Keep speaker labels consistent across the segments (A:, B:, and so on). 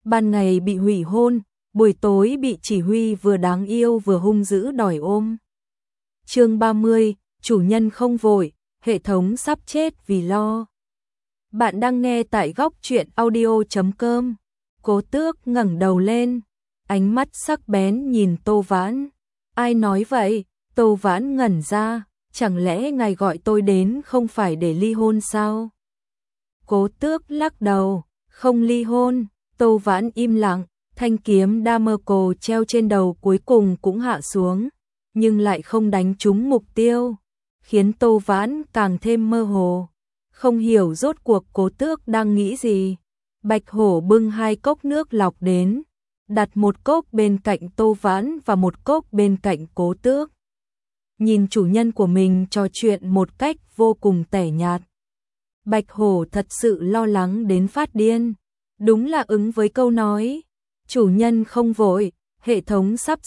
A: ban ngày bị hủy hôn, buổi tối bị chỉ huy vừa đáng yêu vừa hung dữ đòi ôm. Chương 30, chủ nhân không vội, hệ thống sắp chết vì lo. Bạn đang nghe tại góc truyện audio.com. Cố Tước ngẩng đầu lên, ánh mắt sắc bén nhìn Tô Vãn. Ai nói vậy? Tô Vãn ngẩn ra, chẳng lẽ ngài gọi tôi đến không phải để ly hôn sao? Cố Tước lắc đầu, không ly hôn. Tô Vãn im lặng, thanh kiếm Damasco treo trên đầu cuối cùng cũng hạ xuống, nhưng lại không đánh trúng mục tiêu, khiến Tô Vãn càng thêm mơ hồ, không hiểu rốt cuộc Cố Tước đang nghĩ gì. Bạch Hổ bưng 2 cốc nước lọc đến, đặt một cốc bên cạnh Tô Vãn và một cốc bên cạnh Cố Tước. Nhìn chủ nhân của mình trò chuyện một cách vô cùng tẻ nhạt. Bạch Hổ thật sự lo lắng đến phát điên. Đúng là ứng với câu nói, chủ nhân không vội, hệ thống sắp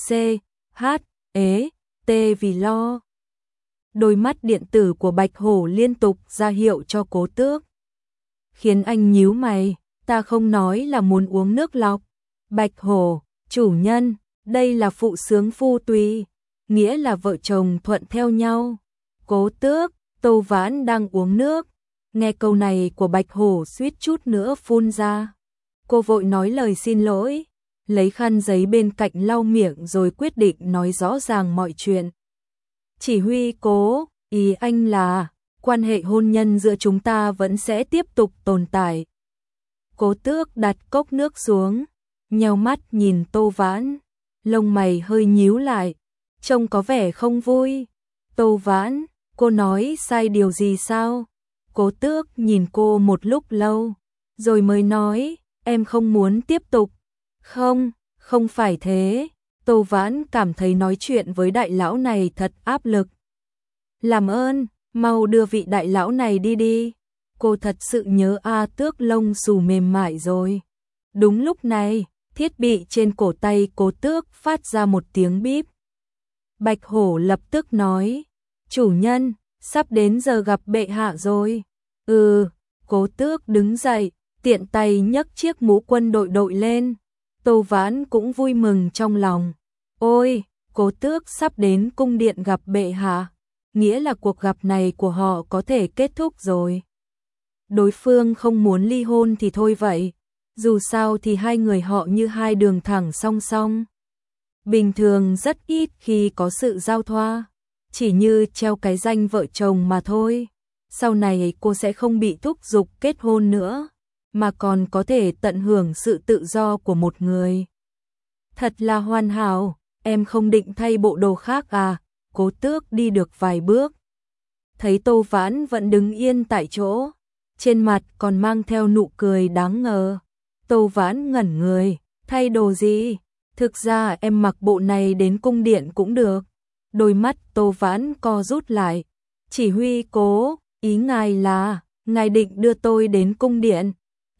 A: T vì lo. Đôi mắt điện tử của Bạch Hổ liên tục ra hiệu cho Cố Tước, khiến anh nhíu mày. Ta không nói là muốn uống nước lọc. Bạch Hổ, chủ nhân, đây là phụ sướng phu tùy, nghĩa là vợ chồng thuận theo nhau. Cố Tước, Tô Vãn đang uống nước. Nghe câu này của Bạch Hổ suýt chút nữa phun ra. Cô vội nói lời xin lỗi, lấy khăn giấy bên cạnh lau miệng rồi quyết định nói rõ ràng mọi chuyện. Chỉ huy Cố, ý anh là quan hệ hôn nhân giữa chúng ta vẫn sẽ tiếp tục tồn tại. Cố Tước đặt cốc nước xuống, nheo mắt nhìn Tô Vãn, lông mày hơi nhíu lại, trông có vẻ không vui. Tô Vãn, cô nói sai điều gì sao? Cố Tước nhìn cô một lúc lâu, rồi mới nói, em không muốn tiếp tục. Không phải thế. Tô Vãn cảm thấy nói chuyện với đại lão này thật áp lực. Làm ơn, mau đưa vị đại lão này đi đi. Cô thật sự nhớ A Tước lông xù mềm mại rồi. Đúng lúc này, thiết bị trên cổ tay Cố Tước phát ra một tiếng bíp. Bạch Hổ lập tức nói, chủ nhân, sắp đến giờ gặp bệ hạ rồi. Cố Tước đứng dậy, tiện tay nhấc chiếc mũ quân đội đội lên. Tô Vãn cũng vui mừng trong lòng. Ôi, Cố Tước sắp đến cung điện gặp bệ hạ, nghĩa là cuộc gặp này của họ có thể kết thúc rồi. Đối phương không muốn ly hôn thì thôi vậy, dù sao thì hai người họ như hai đường thẳng song song. Bình thường rất ít khi có sự giao thoa, chỉ như treo cái danh vợ chồng mà thôi. Sau này cô sẽ không bị thúc giục kết hôn nữa, mà còn có thể tận hưởng sự tự do của một người. Thật là hoàn hảo, em không định thay bộ đồ khác à? Cố Tước đi được vài bước, thấy Tô Vãn vẫn đứng yên tại chỗ, trên mặt còn mang theo nụ cười đáng ngờ. Tô Vãn ngẩn người, thay đồ gì? Thực ra em mặc bộ này đến cung điện cũng được. Đôi mắt Tô Vãn co rút lại. Chỉ huy Cố, ý ngài là, ngài định đưa tôi đến cung điện?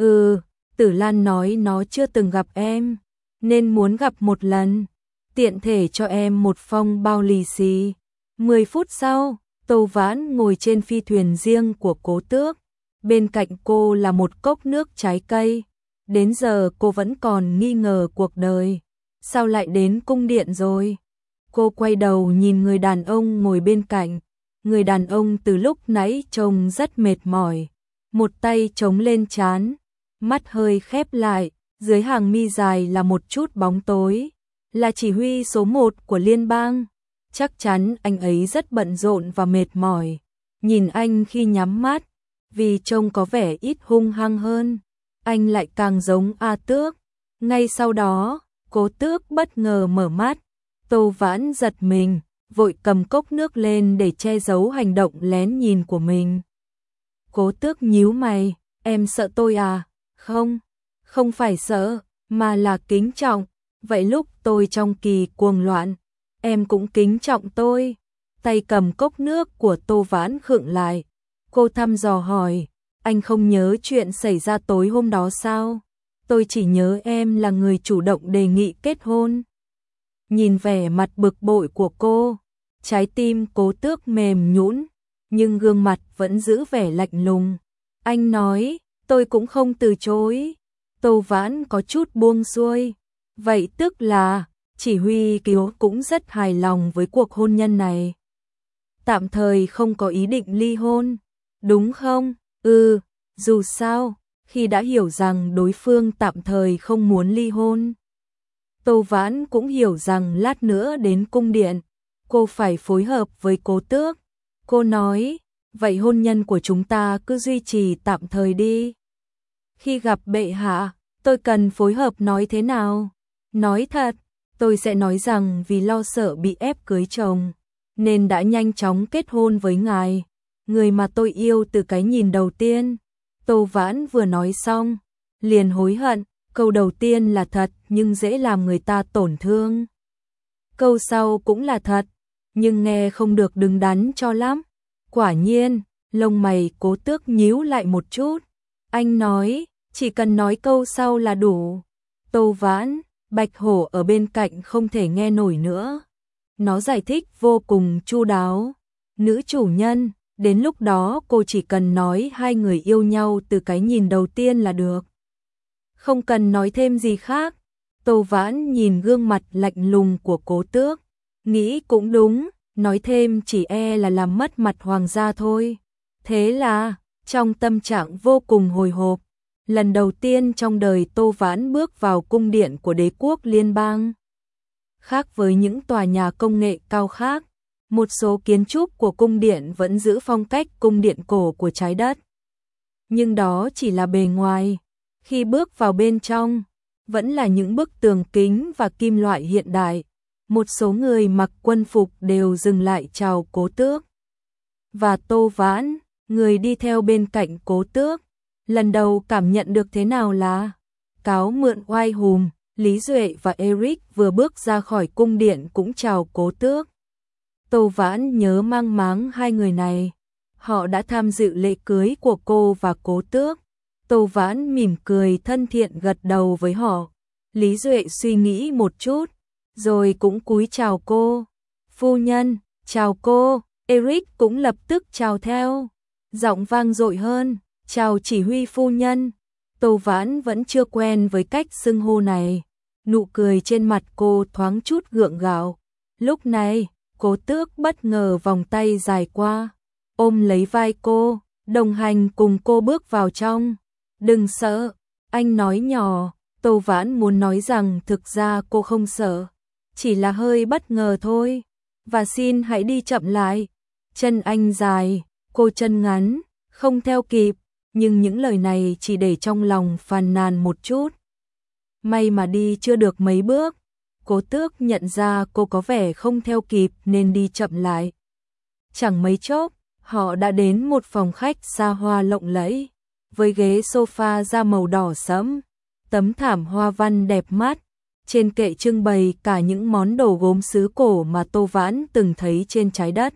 A: Tử Lan nói nó chưa từng gặp em, nên muốn gặp một lần, tiện thể cho em một phong bao lì xì. 10 phút sau, Tô Vãn ngồi trên phi thuyền riêng của Cố Tước, bên cạnh cô là một cốc nước trái cây. Đến giờ cô vẫn còn nghi ngờ cuộc đời, sao lại đến cung điện rồi? Cô quay đầu nhìn người đàn ông ngồi bên cạnh. Người đàn ông từ lúc nãy trông rất mệt mỏi, một tay chống lên trán, mắt hơi khép lại, dưới hàng mi dài là một chút bóng tối, là chỉ huy số 1 của liên bang. Chắc chắn anh ấy rất bận rộn và mệt mỏi. Nhìn anh khi nhắm mắt, vì trông có vẻ ít hung hăng hơn, anh lại càng giống A Tước. Ngay sau đó, Cố Tước bất ngờ mở mắt. Tô Vãn giật mình, vội cầm cốc nước lên để che giấu hành động lén nhìn của mình. Cố Tước nhíu mày, em sợ tôi à? Không phải sợ, mà là kính trọng. Vậy lúc tôi trong kỳ cuồng loạn, em cũng kính trọng tôi. Tay cầm cốc nước của Tô Vãn khựng lại. Cô thăm dò hỏi, anh không nhớ chuyện xảy ra tối hôm đó sao? Tôi chỉ nhớ em là người chủ động đề nghị kết hôn. Nhìn vẻ mặt bực bội của cô, trái tim Cố Tước mềm nhũn, nhưng gương mặt vẫn giữ vẻ lạnh lùng. Anh nói, tôi cũng không từ chối. Tô Vãn có chút buông xuôi. Vậy tức là, chỉ huy Kiều cũng rất hài lòng với cuộc hôn nhân này. Tạm thời không có ý định ly hôn, đúng không? Dù sao, khi đã hiểu rằng đối phương tạm thời không muốn ly hôn. Tô Vãn cũng hiểu rằng lát nữa đến cung điện, cô phải phối hợp với Cố Tước. Cô nói, vậy hôn nhân của chúng ta cứ duy trì tạm thời đi. Khi gặp bệ hạ, tôi cần phối hợp nói thế nào? Nói thật, tôi sẽ nói rằng vì lo sợ bị ép cưới chồng, nên đã nhanh chóng kết hôn với ngài, người mà tôi yêu từ cái nhìn đầu tiên. Tô Vãn vừa nói xong, liền hối hận, câu đầu tiên là thật nhưng dễ làm người ta tổn thương. Câu sau cũng là thật, nhưng nghe không được đứng đắn cho lắm. Quả nhiên, lông mày Cố Tước nhíu lại một chút. Anh nói, chỉ cần nói câu sau là đủ. Tô Vãn, Bạch Hổ ở bên cạnh không thể nghe nổi nữa. Nó giải thích vô cùng chu đáo. Nữ chủ nhân, đến lúc đó cô chỉ cần nói hai người yêu nhau từ cái nhìn đầu tiên là được. Không cần nói thêm gì khác. Tô Vãn nhìn gương mặt lạnh lùng của Cố Tước, nghĩ cũng đúng, nói thêm chỉ e là làm mất mặt hoàng gia thôi. Thế là, trong tâm trạng vô cùng hồi hộp, lần đầu tiên trong đời Tô Vãn bước vào cung điện của đế quốc liên bang. Khác với những tòa nhà công nghệ cao khác, một số kiến trúc của cung điện vẫn giữ phong cách cung điện cổ của trái đất. Nhưng đó chỉ là bề ngoài, khi bước vào bên trong, vẫn là những bức tường kính và kim loại hiện đại. Một số người mặc quân phục đều dừng lại chào Cố Tước. Và Tô Vãn, người đi theo bên cạnh Cố Tước, lần đầu cảm nhận được thế nào là cáo mượn oai hùm. Lý Duệ và Eric vừa bước ra khỏi cung điện cũng chào Cố Tước. Tô Vãn nhớ mang máng hai người này. Họ đã tham dự lễ cưới của cô và Cố Tước. Tô Vãn mỉm cười thân thiện gật đầu với họ. Lý Duệ suy nghĩ một chút, rồi cũng cúi chào cô. Phu nhân, chào cô. Eric cũng lập tức chào theo. Giọng vang dội hơn, chào chỉ huy phu nhân. Tô Vãn vẫn chưa quen với cách xưng hô này. Nụ cười trên mặt cô thoáng chút gượng gạo. Lúc này, Cố Tước bất ngờ vòng tay dài qua, ôm lấy vai cô, đồng hành cùng cô bước vào trong. Đừng sợ, anh nói nhỏ. Tô Vãn muốn nói rằng thực ra cô không sợ, chỉ là hơi bất ngờ thôi. Và xin hãy đi chậm lại. Chân anh dài, cô chân ngắn, không theo kịp. Nhưng những lời này chỉ để trong lòng phàn nàn một chút. May mà đi chưa được mấy bước, Cố Tước nhận ra cô có vẻ không theo kịp nên đi chậm lại. Chẳng mấy chốc, họ đã đến một phòng khách xa hoa lộng lẫy, với ghế sofa da màu đỏ sẫm, tấm thảm hoa văn đẹp mắt. Trên kệ trưng bày cả những món đồ gốm sứ cổ mà Tô Vãn từng thấy trên trái đất.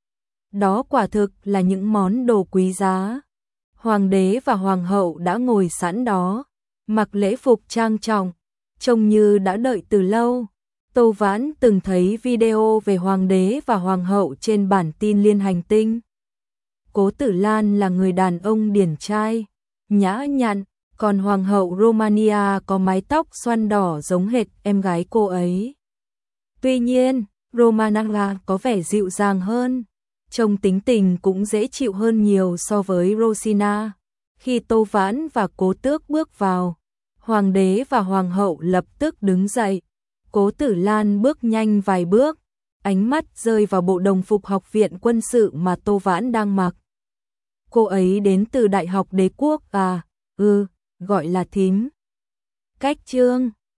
A: Đó quả thực là những món đồ quý giá. Hoàng đế và hoàng hậu đã ngồi sẵn đó, mặc lễ phục trang trọng, trông như đã đợi từ lâu. Tô Vãn từng thấy video về hoàng đế và hoàng hậu trên bản tin Liên Hành Tinh. Cố Tử Lan là người đàn ông điển trai, nhã nhặn, còn hoàng hậu Romania có mái tóc xoăn đỏ giống hệt em gái cô ấy. Tuy nhiên, Romania có vẻ dịu dàng hơn, trông tính tình cũng dễ chịu hơn nhiều so với Rosina. Khi Tô Vãn và Cố Tước bước vào, hoàng đế và hoàng hậu lập tức đứng dậy. Cố Tử Lan bước nhanh vài bước, ánh mắt rơi vào bộ đồng phục học viện quân sự mà Tô Vãn đang mặc. Cô ấy đến từ Đại học Đế quốc à? Gọi là thím. Cách chương